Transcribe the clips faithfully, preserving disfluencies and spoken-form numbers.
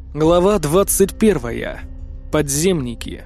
Глава двадцать первая. Подземники.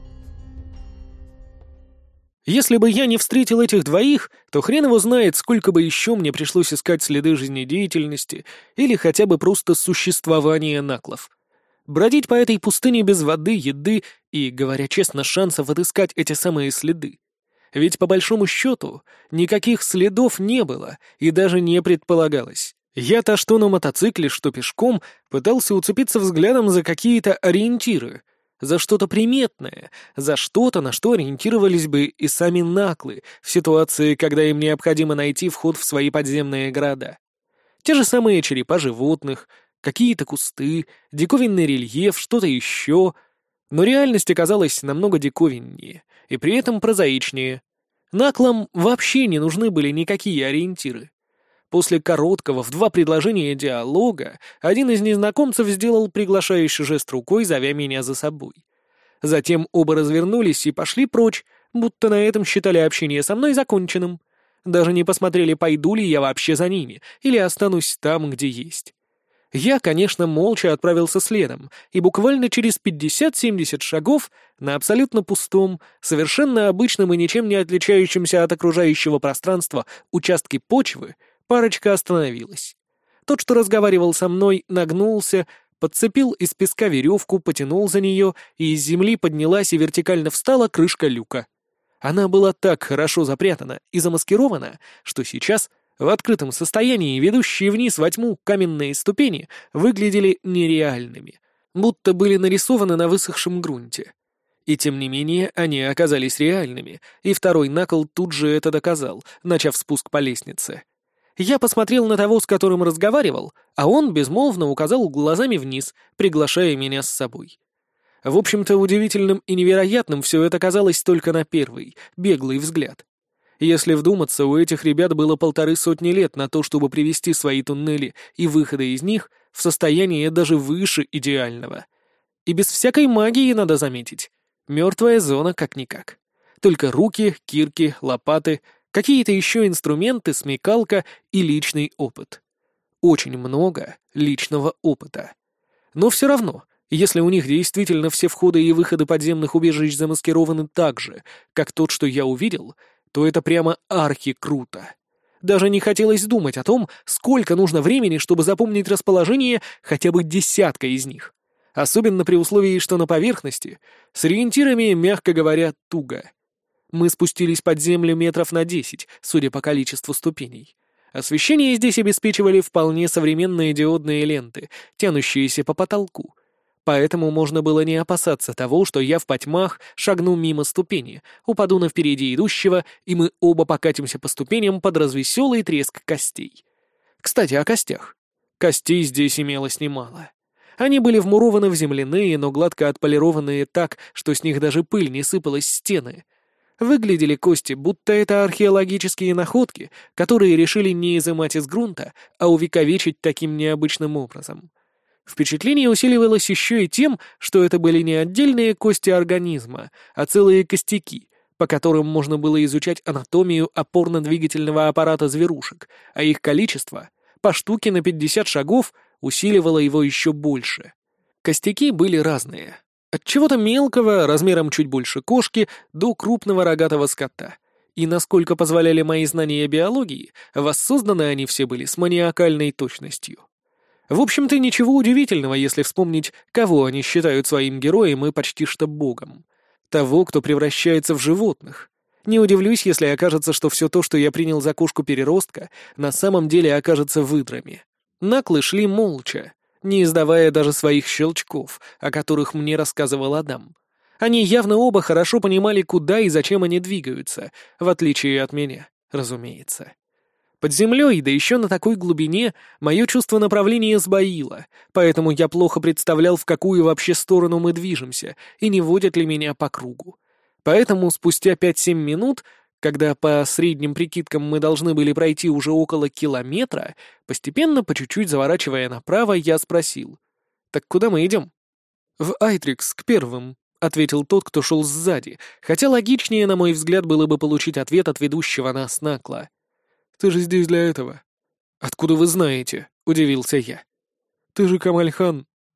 Если бы я не встретил этих двоих, то хрен его знает, сколько бы еще мне пришлось искать следы жизнедеятельности или хотя бы просто существования наклов. Бродить по этой пустыне без воды, еды и, говоря честно, шансов отыскать эти самые следы. Ведь по большому счету никаких следов не было и даже не предполагалось. Я-то что на мотоцикле, что пешком, пытался уцепиться взглядом за какие-то ориентиры, за что-то приметное, за что-то, на что ориентировались бы и сами наклы в ситуации, когда им необходимо найти вход в свои подземные города. Те же самые черепа животных, какие-то кусты, диковинный рельеф, что-то еще. Но реальность оказалась намного диковиннее и при этом прозаичнее. Наклам вообще не нужны были никакие ориентиры. После короткого в два предложения диалога один из незнакомцев сделал приглашающий жест рукой, зовя меня за собой. Затем оба развернулись и пошли прочь, будто на этом считали общение со мной законченным. Даже не посмотрели, пойду ли я вообще за ними, или останусь там, где есть. Я, конечно, молча отправился следом, и буквально через пятьдесят-семьдесят шагов на абсолютно пустом, совершенно обычном и ничем не отличающемся от окружающего пространства участке почвы парочка остановилась. Тот, что разговаривал со мной, нагнулся, подцепил из песка веревку, потянул за нее, и из земли поднялась и вертикально встала крышка люка. Она была так хорошо запрятана и замаскирована, что сейчас, в открытом состоянии, ведущие вниз во тьму каменные ступени выглядели нереальными, будто были нарисованы на высохшем грунте. И тем не менее они оказались реальными, и второй накол тут же это доказал, начав спуск по лестнице. Я посмотрел на того, с которым разговаривал, а он безмолвно указал глазами вниз, приглашая меня с собой. В общем-то, удивительным и невероятным все это казалось только на первый, беглый взгляд. Если вдуматься, у этих ребят было полторы сотни лет на то, чтобы привести свои туннели и выходы из них в состояние даже выше идеального. И без всякой магии, надо заметить. Мертвая зона как-никак. Только руки, кирки, лопаты — какие-то еще инструменты, смекалка и личный опыт. Очень много личного опыта. Но все равно, если у них действительно все входы и выходы подземных убежищ замаскированы так же, как тот, что я увидел, то это прямо архи-круто. Даже не хотелось думать о том, сколько нужно времени, чтобы запомнить расположение хотя бы десятка из них. Особенно при условии, что на поверхности с ориентирами, мягко говоря, туго. Мы спустились под землю метров на десять, судя по количеству ступеней. Освещение здесь обеспечивали вполне современные диодные ленты, тянущиеся по потолку. Поэтому можно было не опасаться того, что я в потьмах шагну мимо ступени, упаду на впереди идущего, и мы оба покатимся по ступеням под развеселый треск костей. Кстати, о костях. Костей здесь имелось немало. Они были вмурованы в земляные, но гладко отполированные так, что с них даже пыль не сыпалась в стены. Выглядели кости, будто это археологические находки, которые решили не изымать из грунта, а увековечить таким необычным образом. Впечатление усиливалось еще и тем, что это были не отдельные кости организма, а целые костяки, по которым можно было изучать анатомию опорно-двигательного аппарата зверушек, а их количество, по штуке на пятьдесят шагов, усиливало его еще больше. Костяки были разные. От чего-то мелкого, размером чуть больше кошки, до крупного рогатого скота. И, насколько позволяли мои знания биологии, воссозданы они все были с маниакальной точностью. В общем-то, ничего удивительного, если вспомнить, кого они считают своим героем и почти что богом. Того, кто превращается в животных. Не удивлюсь, если окажется, что все то, что я принял за кошку-переростка, на самом деле окажется выдрами. Наклы шли молча, не издавая даже своих щелчков, о которых мне рассказывал Адам. Они явно оба хорошо понимали, куда и зачем они двигаются, в отличие от меня, разумеется. Под землей, да еще на такой глубине, мое чувство направления сбоило, поэтому я плохо представлял, в какую вообще сторону мы движемся, и не водят ли меня по кругу. Поэтому спустя пять-семь минут, когда по средним прикидкам мы должны были пройти уже около километра, постепенно, по чуть-чуть заворачивая направо, я спросил: «Так куда мы идем?» «В Айтрикс, к первым», — ответил тот, кто шел сзади, хотя логичнее, на мой взгляд, было бы получить ответ от ведущего нас накла. «Ты же здесь для этого». «Откуда вы знаете?» — удивился я. «Ты же Камаль-хан».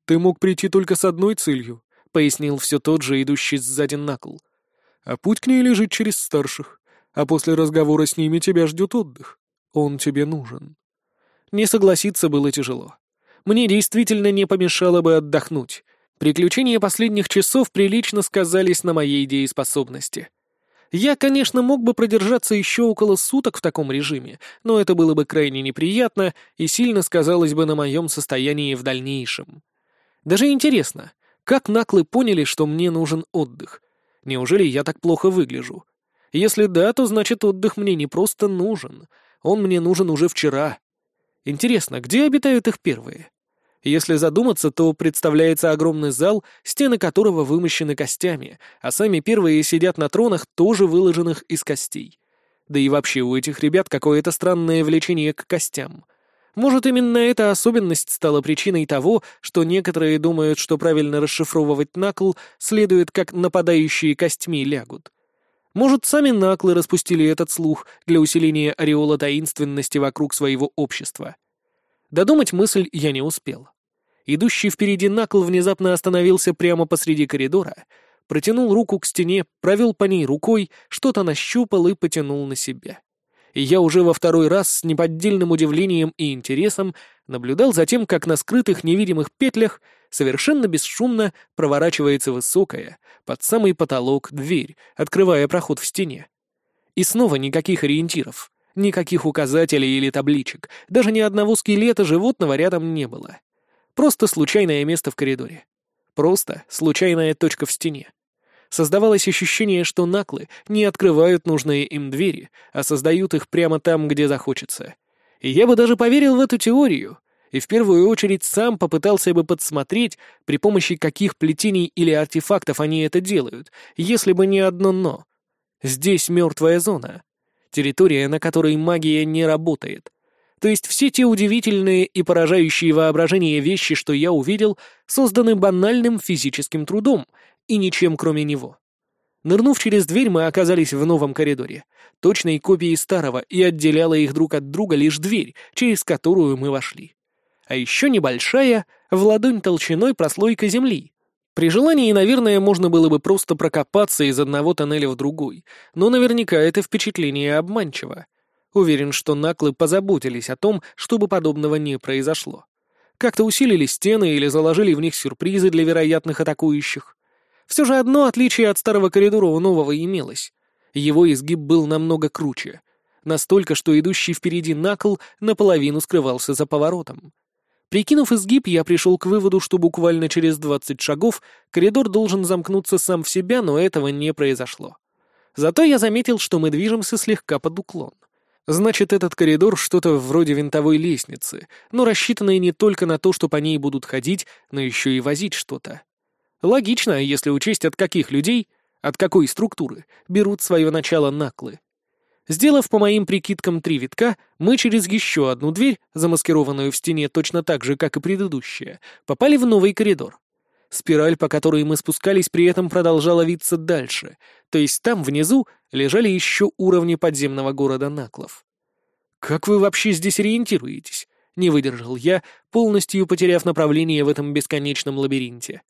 «Ты мог прийти только с одной целью», — пояснил все тот же идущий сзади Накл. «А путь к ней лежит через старших, а после разговора с ними тебя ждет отдых. Он тебе нужен». Не согласиться было тяжело. Мне действительно не помешало бы отдохнуть. Приключения последних часов прилично сказались на моей дееспособности. Я, конечно, мог бы продержаться еще около суток в таком режиме, но это было бы крайне неприятно и сильно сказалось бы на моем состоянии в дальнейшем. Даже интересно, как наклы поняли, что мне нужен отдых? Неужели я так плохо выгляжу? Если да, то значит отдых мне не просто нужен, он мне нужен уже вчера. Интересно, где обитают их первые? Если задуматься, то представляется огромный зал, стены которого вымощены костями, а сами первые сидят на тронах, тоже выложенных из костей. Да и вообще у этих ребят какое-то странное влечение к костям. Может, именно эта особенность стала причиной того, что некоторые думают, что правильно расшифровывать накл следует, как нападающие костьми лягут. Может, сами наклы распустили этот слух для усиления ореола таинственности вокруг своего общества. Додумать мысль я не успел. Идущий впереди накл внезапно остановился прямо посреди коридора, протянул руку к стене, провел по ней рукой, что-то нащупал и потянул на себя. И я уже во второй раз с неподдельным удивлением и интересом наблюдал за тем, как на скрытых невидимых петлях совершенно бесшумно проворачивается высокая, под самый потолок, дверь, открывая проход в стене. И снова никаких ориентиров. Никаких указателей или табличек, даже ни одного скелета животного рядом не было. Просто случайное место в коридоре. Просто случайная точка в стене. Создавалось ощущение, что наклы не открывают нужные им двери, а создают их прямо там, где захочется. И я бы даже поверил в эту теорию, и в первую очередь сам попытался бы подсмотреть, при помощи каких плетений или артефактов они это делают, если бы не одно «но». Здесь мертвая зона. Территория, на которой магия не работает. То есть все те удивительные и поражающие воображение вещи, что я увидел, созданы банальным физическим трудом и ничем кроме него. Нырнув через дверь, мы оказались в новом коридоре, точной копией старого, и отделяла их друг от друга лишь дверь, через которую мы вошли. А еще небольшая, в ладонь толщиной прослойка земли. При желании, наверное, можно было бы просто прокопаться из одного тоннеля в другой, но наверняка это впечатление обманчиво. Уверен, что наклы позаботились о том, чтобы подобного не произошло. Как-то усилили стены или заложили в них сюрпризы для вероятных атакующих. Все же одно отличие от старого коридора у нового имелось. Его изгиб был намного круче. Настолько, что идущий впереди накл наполовину скрывался за поворотом. Прикинув изгиб, я пришел к выводу, что буквально через двадцать шагов коридор должен замкнуться сам в себя, но этого не произошло. Зато я заметил, что мы движемся слегка под уклон. Значит, этот коридор что-то вроде винтовой лестницы, но рассчитанный не только на то, что по ней будут ходить, но еще и возить что-то. Логично, если учесть, от каких людей, от какой структуры берут свое начало наклы. Сделав по моим прикидкам три витка, мы через еще одну дверь, замаскированную в стене точно так же, как и предыдущая, попали в новый коридор. Спираль, по которой мы спускались, при этом продолжала виться дальше, то есть там, внизу, лежали еще уровни подземного города наклов. «Как вы вообще здесь ориентируетесь?» — не выдержал я, полностью потеряв направление в этом бесконечном лабиринте.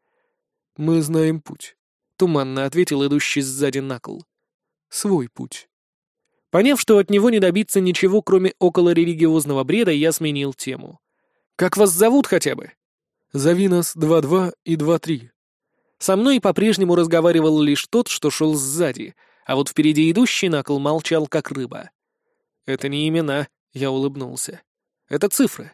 «Мы знаем путь», — туманно ответил идущий сзади накл. «Свой путь». Поняв, что от него не добиться ничего, кроме околорелигиозного бреда, я сменил тему. «Как вас зовут хотя бы?» «Зови нас два-два и два-три». Со мной по-прежнему разговаривал лишь тот, что шел сзади, а вот впереди идущий накл молчал, как рыба. «Это не имена», — я улыбнулся. «Это цифры».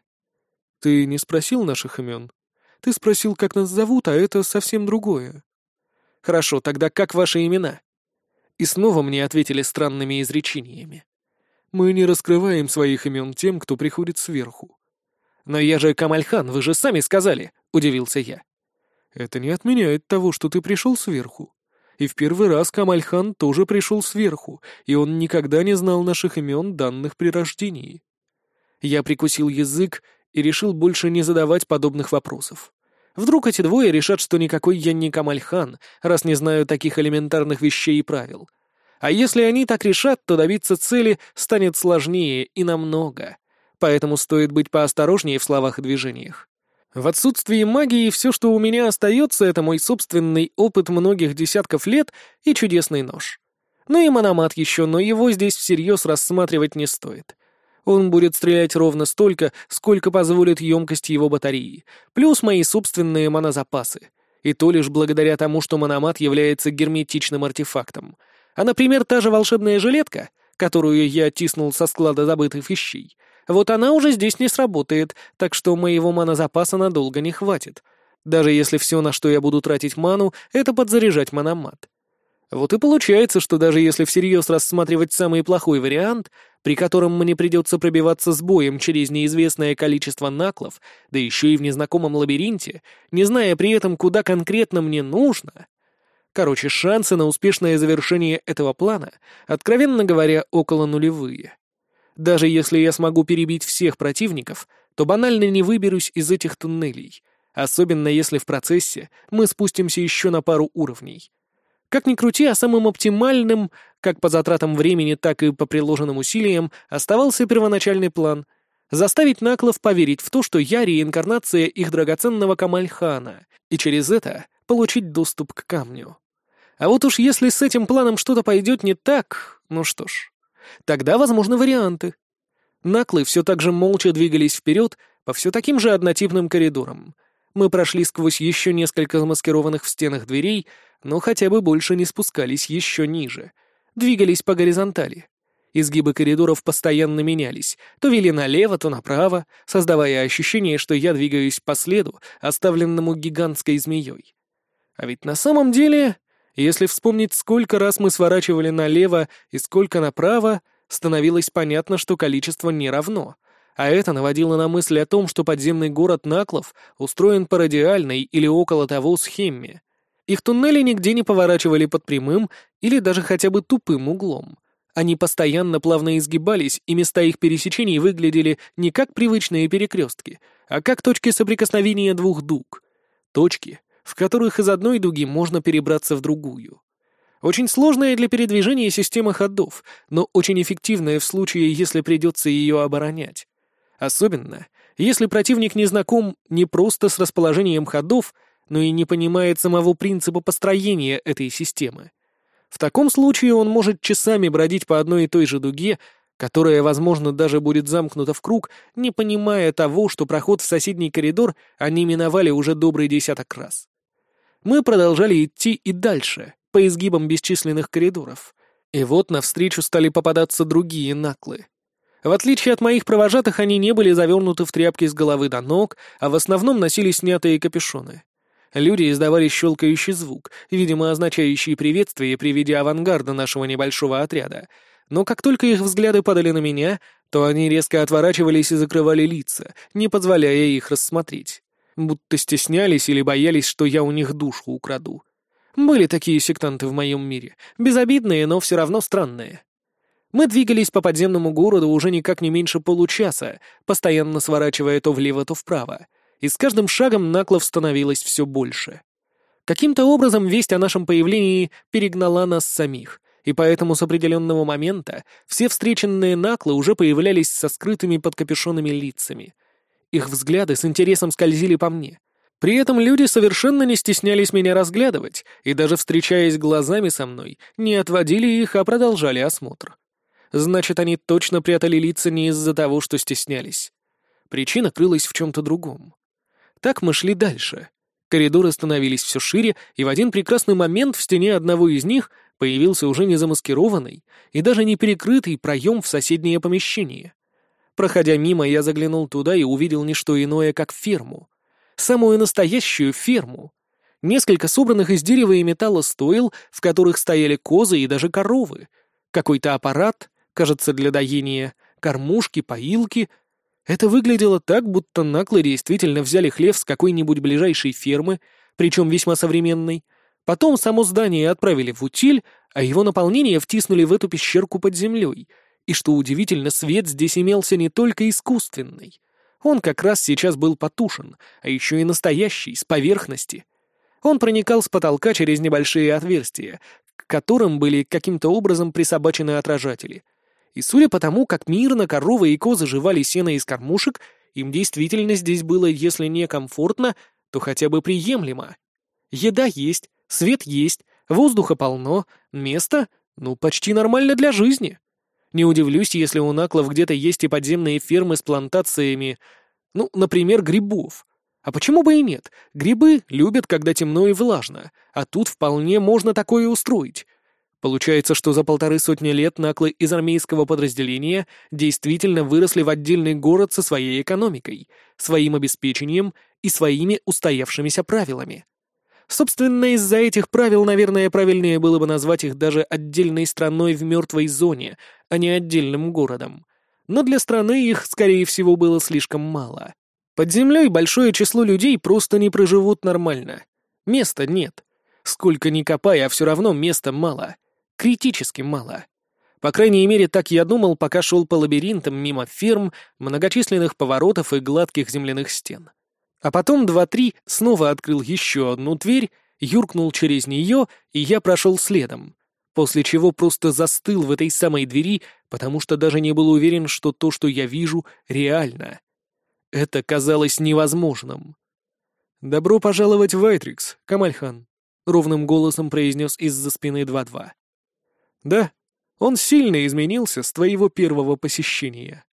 «Ты не спросил наших имен? Ты спросил, как нас зовут, а это совсем другое». «Хорошо, тогда как ваши имена?» И снова мне ответили странными изречениями. «Мы не раскрываем своих имен тем, кто приходит сверху». «Но я же Камальхан, вы же сами сказали», — удивился я. «Это не отменяет того, что ты пришел сверху. И в первый раз Камальхан тоже пришел сверху, и он никогда не знал наших имен, данных при рождении». Я прикусил язык и решил больше не задавать подобных вопросов. Вдруг эти двое решат, что никакой я не Камальхан, раз не знаю таких элементарных вещей и правил. А если они так решат, то добиться цели станет сложнее и намного. Поэтому стоит быть поосторожнее в словах и движениях. В отсутствии магии все, что у меня остается, это мой собственный опыт многих десятков лет и чудесный нож. Ну и мономат еще, но его здесь всерьез рассматривать не стоит. Он будет стрелять ровно столько, сколько позволит емкость его батареи, плюс мои собственные монозапасы. И то лишь благодаря тому, что мономат является герметичным артефактом. А, например, та же волшебная жилетка, которую я оттиснул со склада забытых вещей, вот она уже здесь не сработает, так что моего монозапаса надолго не хватит. Даже если все, на что я буду тратить ману, это подзаряжать мономат. Вот и получается, что даже если всерьез рассматривать самый плохой вариант, при котором мне придется пробиваться с боем через неизвестное количество наклов, да еще и в незнакомом лабиринте, не зная при этом, куда конкретно мне нужно... Короче, шансы на успешное завершение этого плана, откровенно говоря, около нулевые. Даже если я смогу перебить всех противников, то банально не выберусь из этих туннелей, особенно если в процессе мы спустимся еще на пару уровней. Как ни крути, а самым оптимальным, как по затратам времени, так и по приложенным усилиям, оставался первоначальный план — заставить наклов поверить в то, что я реинкарнация их драгоценного Камальхана, и через это получить доступ к камню. А вот уж если с этим планом что-то пойдет не так, ну что ж, тогда возможны варианты. Наклы все так же молча двигались вперед по все таким же однотипным коридорам. Мы прошли сквозь еще несколько замаскированных в стенах дверей, но хотя бы больше не спускались еще ниже. Двигались по горизонтали. Изгибы коридоров постоянно менялись, то вели налево, то направо, создавая ощущение, что я двигаюсь по следу, оставленному гигантской змеей. А ведь на самом деле, если вспомнить, сколько раз мы сворачивали налево и сколько направо, становилось понятно, что количество не равно. А это наводило на мысль о том, что подземный город Наклов устроен по радиальной или около того схеме. Их туннели нигде не поворачивали под прямым или даже хотя бы тупым углом. Они постоянно плавно изгибались, и места их пересечений выглядели не как привычные перекрестки, а как точки соприкосновения двух дуг. Точки, в которых из одной дуги можно перебраться в другую. Очень сложная для передвижения система ходов, но очень эффективная в случае, если придется ее оборонять. Особенно, если противник не знаком не просто с расположением ходов, но и не понимает самого принципа построения этой системы. В таком случае он может часами бродить по одной и той же дуге, которая, возможно, даже будет замкнута в круг, не понимая того, что проход в соседний коридор они миновали уже добрый десяток раз. Мы продолжали идти и дальше, по изгибам бесчисленных коридоров. И вот навстречу стали попадаться другие наклы. В отличие от моих провожатых, они не были завернуты в тряпки с головы до ног, а в основном носили снятые капюшоны. Люди издавали щелкающий звук, видимо, означающий приветствие при виде авангарда нашего небольшого отряда. Но как только их взгляды падали на меня, то они резко отворачивались и закрывали лица, не позволяя их рассмотреть. Будто стеснялись или боялись, что я у них душу украду. Были такие сектанты в моем мире, безобидные, но все равно странные. Мы двигались по подземному городу уже никак не меньше получаса, постоянно сворачивая то влево, то вправо. И с каждым шагом наклов становилось все больше. Каким-то образом весть о нашем появлении перегнала нас самих, и поэтому с определенного момента все встреченные наклы уже появлялись со скрытыми под капюшонами лицами. Их взгляды с интересом скользили по мне. При этом люди совершенно не стеснялись меня разглядывать, и даже встречаясь глазами со мной, не отводили их, а продолжали осмотр. Значит, они точно прятали лица не из-за того, что стеснялись. Причина крылась в чем-то другом. Так мы шли дальше. Коридоры становились все шире, и в один прекрасный момент в стене одного из них появился уже не замаскированный и даже не перекрытый проем в соседнее помещение. Проходя мимо, я заглянул туда и увидел не что иное, как ферму. Самую настоящую ферму. Несколько собранных из дерева и металла стоил, в которых стояли козы и даже коровы. Какой-то аппарат, кажется, для доения, кормушки, поилки. Это выглядело так, будто наклы действительно взяли хлев с какой-нибудь ближайшей фермы, причем весьма современной. Потом само здание отправили в утиль, а его наполнение втиснули в эту пещерку под землей. И что удивительно, свет здесь имелся не только искусственный. Он как раз сейчас был потушен, а еще и настоящий, с поверхности. Он проникал с потолка через небольшие отверстия, к которым были каким-то образом присобачены отражатели. И судя по тому, как мирно коровы и козы жевали сено из кормушек, им действительно здесь было, если не комфортно, то хотя бы приемлемо. Еда есть, свет есть, воздуха полно, место, ну, почти нормально для жизни. Не удивлюсь, если у наклов где-то есть и подземные фермы с плантациями, ну, например, грибов. А почему бы и нет? Грибы любят, когда темно и влажно, а тут вполне можно такое устроить. Получается, что за полторы сотни лет наклы из армейского подразделения действительно выросли в отдельный город со своей экономикой, своим обеспечением и своими устоявшимися правилами. Собственно, из-за этих правил, наверное, правильнее было бы назвать их даже отдельной страной в мертвой зоне, а не отдельным городом. Но для страны их, скорее всего, было слишком мало. Под землей большое число людей просто не проживут нормально. Места нет. Сколько ни копай, а все равно места мало. Критически мало. По крайней мере, так я думал, пока шел по лабиринтам мимо ферм, многочисленных поворотов и гладких земляных стен. А потом два-три снова открыл еще одну дверь, юркнул через нее, и я прошел следом, после чего просто застыл в этой самой двери, потому что даже не был уверен, что то, что я вижу, реально. Это казалось невозможным. «Добро пожаловать в Айтрикс, Камальхан», — ровным голосом произнес из-за спины два-два. «Да, он сильно изменился с твоего первого посещения».